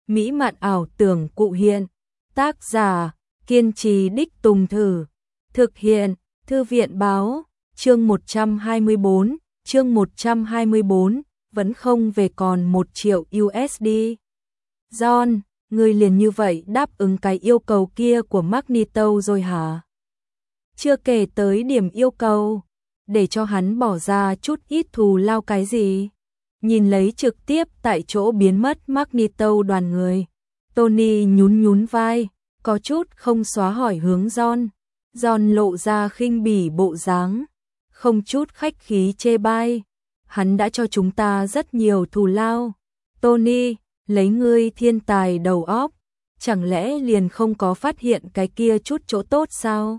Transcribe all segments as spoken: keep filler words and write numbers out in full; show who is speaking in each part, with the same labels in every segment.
Speaker 1: mỹ mạn ảo tưởng cụ hiện. Tác giả, kiên trì đích tùng thử. Thực hiện, Thư viện báo, chương một trăm hai mươi bốn, chương một trăm hai mươi bốn, vẫn không về còn một triệu u ét đê. John, ngươi liền như vậy đáp ứng cái yêu cầu kia của Magneto rồi hả? Chưa kể tới điểm yêu cầu, để cho hắn bỏ ra chút ít thù lao cái gì? Nhìn lấy trực tiếp tại chỗ biến mất Magneto đoàn người, Tony nhún nhún vai, có chút không xóa hỏi hướng John. John lộ ra khinh bỉ bộ dáng, không chút khách khí chê bai. Hắn đã cho chúng ta rất nhiều thù lao. Tony, lấy ngươi thiên tài đầu óc, chẳng lẽ liền không có phát hiện cái kia chút chỗ tốt sao?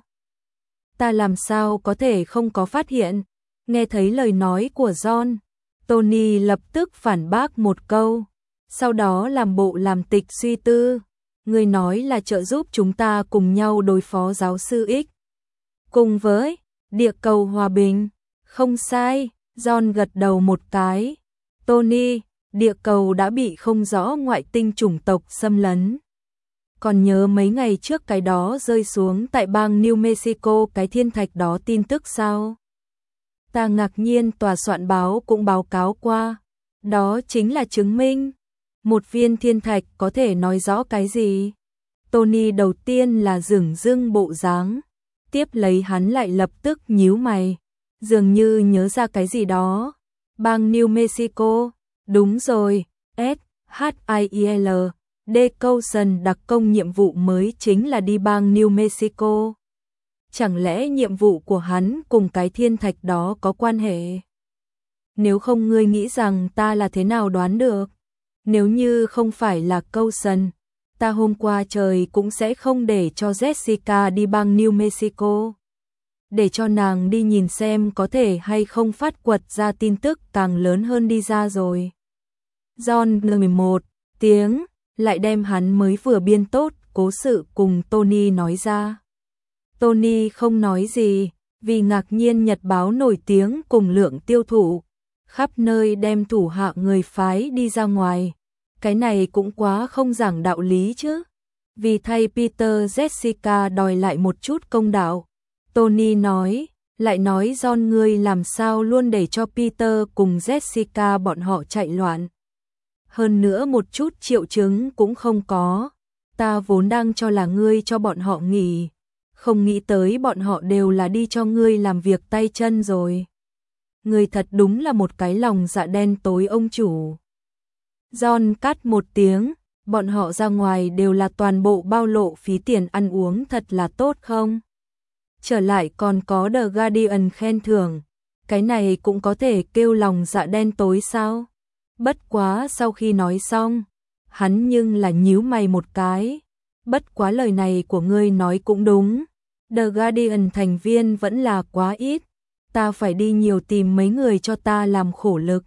Speaker 1: Ta làm sao có thể không có phát hiện? Nghe thấy lời nói của John, Tony lập tức phản bác một câu, sau đó làm bộ làm tịch suy tư. Ngươi nói là trợ giúp chúng ta cùng nhau đối phó giáo sư X. Cùng với địa cầu hòa bình. Không sai, John gật đầu một cái. Tony, địa cầu đã bị không rõ ngoại tinh chủng tộc xâm lấn. Còn nhớ mấy ngày trước cái đó rơi xuống tại bang New Mexico cái thiên thạch đó tin tức sao? Ta ngạc nhiên tòa soạn báo cũng báo cáo qua. Đó chính là chứng minh. Một viên thiên thạch có thể nói rõ cái gì? Tony đầu tiên là dửng dưng bộ dáng, tiếp lấy hắn lại lập tức nhíu mày, dường như nhớ ra cái gì đó. Bang New Mexico, đúng rồi, S H I E L D Coulson đặc công nhiệm vụ mới chính là đi bang New Mexico. Chẳng lẽ nhiệm vụ của hắn cùng cái thiên thạch đó có quan hệ? Nếu không ngươi nghĩ rằng ta là thế nào đoán được? Nếu như không phải là Coulson, ta hôm qua trời cũng sẽ không để cho Jessica đi bang New Mexico. Để cho nàng đi nhìn xem có thể hay không phát quật ra tin tức càng lớn hơn đi ra rồi. John mười một tiếng, lại đem hắn mới vừa biên tốt cố sự cùng Tony nói ra. Tony không nói gì, vì ngạc nhiên nhật báo nổi tiếng cùng lượng tiêu thụ, khắp nơi đem thủ hạ người phái đi ra ngoài. Cái này cũng quá không giảng đạo lý chứ. Vì thay Peter Jessica đòi lại một chút công đạo, Tony nói, lại nói John ngươi làm sao luôn để cho Peter cùng Jessica bọn họ chạy loạn. Hơn nữa một chút triệu chứng cũng không có. Ta vốn đang cho là ngươi cho bọn họ nghỉ, không nghĩ tới bọn họ đều là đi cho ngươi làm việc tay chân rồi. Ngươi thật đúng là một cái lòng dạ đen tối ông chủ. John cắt một tiếng, bọn họ ra ngoài đều là toàn bộ bao lộ phí tiền ăn uống thật là tốt không? Trở lại còn có The Guardian khen thưởng, cái này cũng có thể kêu lòng dạ đen tối sao? Bất quá sau khi nói xong, hắn nhưng là nhíu mày một cái. Bất quá lời này của ngươi nói cũng đúng, The Guardian thành viên vẫn là quá ít, ta phải đi nhiều tìm mấy người cho ta làm khổ lực.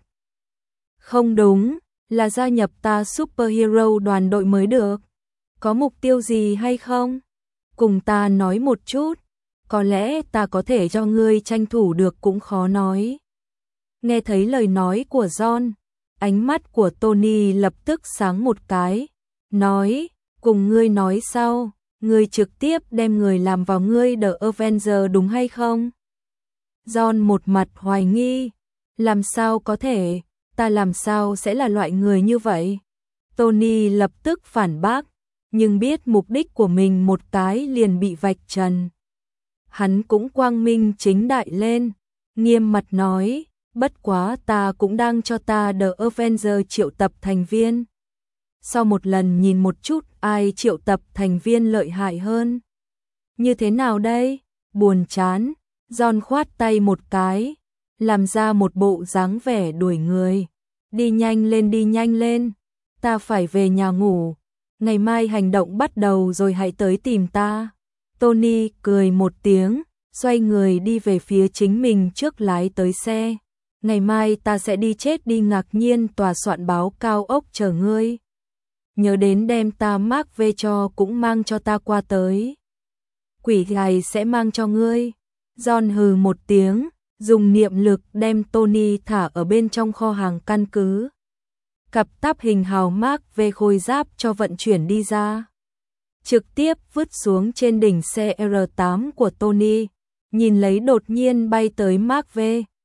Speaker 1: Không đúng, là gia nhập ta superhero đoàn đội mới được. Có mục tiêu gì hay không? Cùng ta nói một chút, có lẽ ta có thể cho ngươi tranh thủ được cũng khó nói. Nghe thấy lời nói của John, ánh mắt của Tony lập tức sáng một cái, nói, cùng ngươi nói sao, ngươi trực tiếp đem người làm vào ngươi The Avenger đúng hay không? John một mặt hoài nghi, làm sao có thể, ta làm sao sẽ là loại người như vậy? Tony lập tức phản bác, nhưng biết mục đích của mình một cái liền bị vạch trần. Hắn cũng quang minh chính đại lên, nghiêm mặt nói, bất quá ta cũng đang cho ta The Avenger triệu tập thành viên. Sau một lần nhìn một chút ai triệu tập thành viên lợi hại hơn. Như thế nào đây? Buồn chán. John khoát tay một cái, làm ra một bộ dáng vẻ đuổi người. Đi nhanh lên đi nhanh lên, ta phải về nhà ngủ. Ngày mai hành động bắt đầu rồi hãy tới tìm ta. Tony cười một tiếng, xoay người đi về phía chính mình trước lái tới xe. Ngày mai ta sẽ đi chết đi ngạc nhiên tòa soạn báo cao ốc chờ ngươi. Nhớ đến đem ta mác về cho cũng mang cho ta qua tới. Quỷ gài sẽ mang cho ngươi. John hừ một tiếng, dùng niệm lực đem Tony thả ở bên trong kho hàng căn cứ. cặp táp hình hào Mark về khôi giáp cho vận chuyển đi ra. Trực tiếp vứt xuống trên đỉnh xe R tám của Tony, nhìn lấy đột nhiên bay tới Mark V.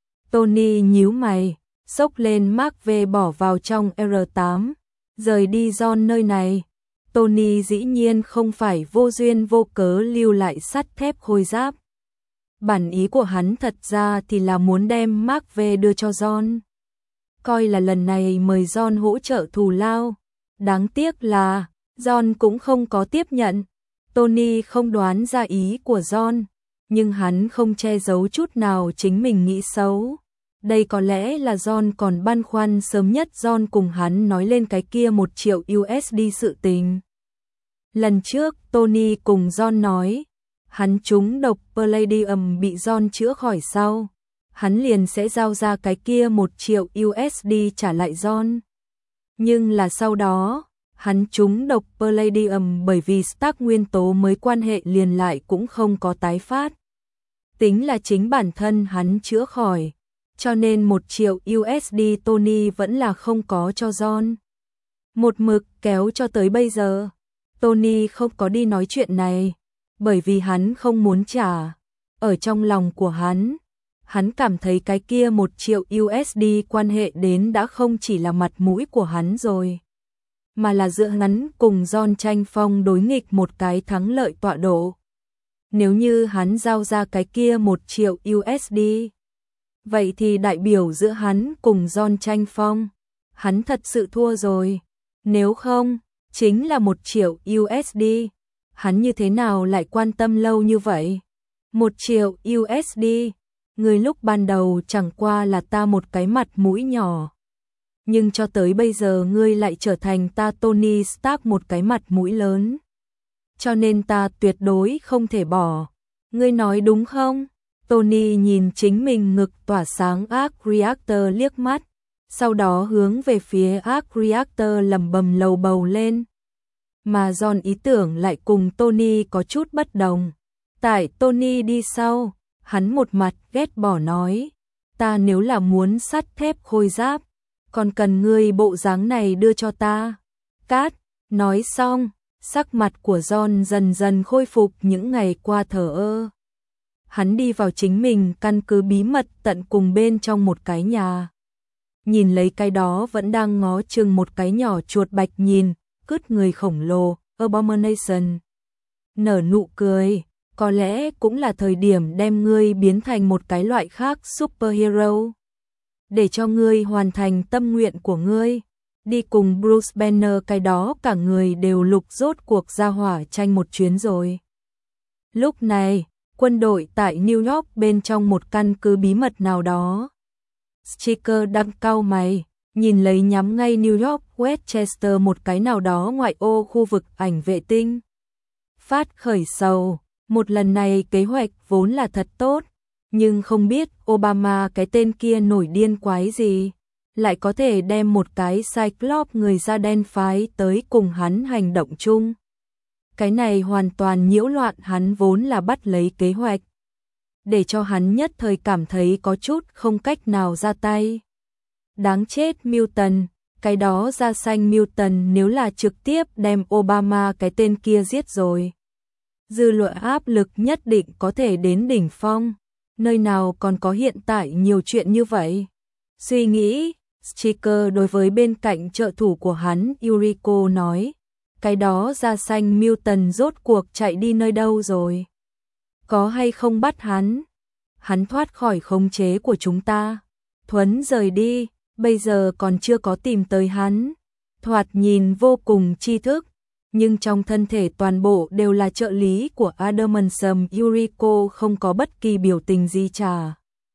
Speaker 1: Tony nhíu mày, xốc lên Mark V bỏ vào trong R tám, rời đi John nơi này. Tony dĩ nhiên không phải vô duyên vô cớ lưu lại sắt thép khôi giáp. Bản ý của hắn thật ra thì là muốn đem Mark V đưa cho John, coi là lần này mời John hỗ trợ thù lao. Đáng tiếc là John cũng không có tiếp nhận. Tony không đoán ra ý của John, nhưng hắn không che giấu chút nào chính mình nghĩ xấu. Đây có lẽ là John còn băn khoăn sớm nhất John cùng hắn nói lên cái kia một triệu U S D sự tình. Lần trước Tony cùng John nói, hắn trúng độc Palladium bị John chữa khỏi sau, hắn liền sẽ giao ra cái kia một triệu U S D trả lại John. Nhưng là sau đó, hắn trúng độc Palladium bởi vì Stark nguyên tố mới quan hệ liền lại cũng không có tái phát. Tính là chính bản thân hắn chữa khỏi, cho nên một triệu U S D Tony vẫn là không có cho John. Một mực kéo cho tới bây giờ, Tony không có đi nói chuyện này, bởi vì hắn không muốn trả. Ở trong lòng của hắn, hắn cảm thấy cái kia một triệu U S D quan hệ đến đã không chỉ là mặt mũi của hắn rồi, mà là giữa hắn cùng John tranh phong đối nghịch một cái thắng lợi tọa độ. Nếu như hắn giao ra cái kia một triệu U S D, vậy thì đại biểu giữa hắn cùng John tranh phong, hắn thật sự thua rồi. Nếu không, chính là một triệu U S D, hắn như thế nào lại quan tâm lâu như vậy? Một triệu U S D, người lúc ban đầu chẳng qua là ta một cái mặt mũi nhỏ. Nhưng cho tới bây giờ ngươi lại trở thành ta Tony Stark một cái mặt mũi lớn. Cho nên ta tuyệt đối không thể bỏ. Ngươi nói đúng không? Tony nhìn chính mình ngực tỏa sáng Arc Reactor liếc mắt, sau đó hướng về phía Arc Reactor lầm bầm lầu bầu lên. Mà John ý tưởng lại cùng Tony có chút bất đồng. Tại Tony đi sau, hắn một mặt ghét bỏ nói, ta nếu là muốn sắt thép khôi giáp, còn cần ngươi bộ dáng này đưa cho ta. Cát, nói xong, sắc mặt của John dần dần khôi phục những ngày qua thờ ơ. Hắn đi vào chính mình căn cứ bí mật tận cùng bên trong một cái nhà. Nhìn lấy cái đó vẫn đang ngó chừng một cái nhỏ chuột bạch nhìn, cứt người khổng lồ, Abomination. Nở nụ cười, có lẽ cũng là thời điểm đem ngươi biến thành một cái loại khác superhero. Để cho ngươi hoàn thành tâm nguyện của ngươi, đi cùng Bruce Banner cái đó cả người đều lục rốt cuộc ra hỏa tranh một chuyến rồi. Lúc này, quân đội tại New York bên trong một căn cứ bí mật nào đó. Stryker đang cau mày, nhìn lấy nhắm ngay New York Westchester một cái nào đó ngoại ô khu vực ảnh vệ tinh. Phát khởi sầu, một lần này kế hoạch vốn là thật tốt, nhưng không biết Obama cái tên kia nổi điên quái gì, lại có thể đem một cái Cyclops người da đen phái tới cùng hắn hành động chung. Cái này hoàn toàn nhiễu loạn hắn vốn là bắt lấy kế hoạch, để cho hắn nhất thời cảm thấy có chút không cách nào ra tay. Đáng chết Milton, cái đó da xanh Milton nếu là trực tiếp đem Obama cái tên kia giết rồi. Dư luận áp lực nhất định có thể đến đỉnh phong, nơi nào còn có hiện tại nhiều chuyện như vậy. Suy nghĩ, Stryker đối với bên cạnh trợ thủ của hắn Yuriko nói, cái đó da xanh Milton rốt cuộc chạy đi nơi đâu rồi? Có hay không bắt hắn? Hắn thoát khỏi khống chế của chúng ta. Thuấn rời đi, bây giờ còn chưa có tìm tới hắn. Thoạt nhìn vô cùng tri thức, nhưng trong thân thể toàn bộ đều là trợ lý của Adamantium. Yuriko không có bất kỳ biểu tình gì trả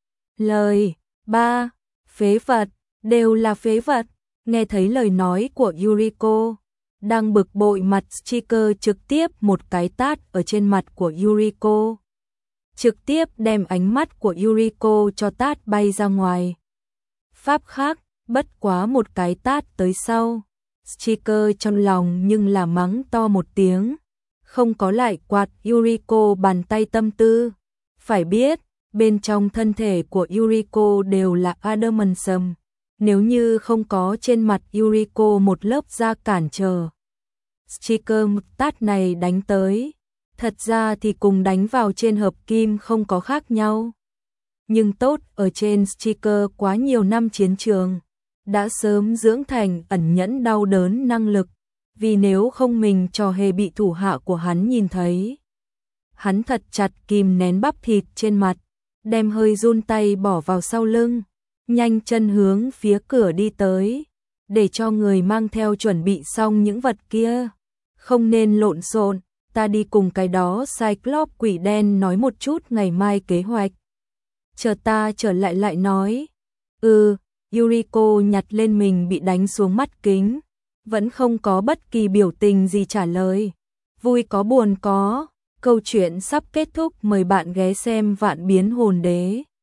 Speaker 1: lời. Ba, phế vật, đều là phế vật. Nghe thấy lời nói của Yuriko, đang bực bội mặt Stryker trực tiếp một cái tát ở trên mặt của Yuriko. Trực tiếp đem ánh mắt của Yuriko cho tát bay ra ngoài. Pháp khác, bất quá một cái tát tới sau. Stryker trong lòng nhưng là mắng to một tiếng. Không có lại quạt Yuriko bàn tay tâm tư. Phải biết, bên trong thân thể của Yuriko đều là Adamantium. Nếu như không có trên mặt Yuriko một lớp da cản trở, sticker tát này đánh tới, thật ra thì cùng đánh vào trên hợp kim không có khác nhau. Nhưng tốt ở trên sticker quá nhiều năm chiến trường, đã sớm dưỡng thành ẩn nhẫn đau đớn năng lực, vì nếu không mình cho hề bị thủ hạ của hắn nhìn thấy. Hắn thật chặt kìm nén bắp thịt trên mặt, đem hơi run tay bỏ vào sau lưng, nhanh chân hướng phía cửa đi tới, để cho người mang theo chuẩn bị xong những vật kia. Không nên lộn xộn, ta đi cùng cái đó Cyclops quỷ đen nói một chút ngày mai kế hoạch. Chờ ta trở lại lại nói. Ừ, Yuriko nhặt lên mình bị đánh xuống mắt kính, vẫn không có bất kỳ biểu tình gì trả lời. Vui có buồn có, câu chuyện sắp kết thúc, mời bạn ghé xem Vạn Biến Hồn Đế.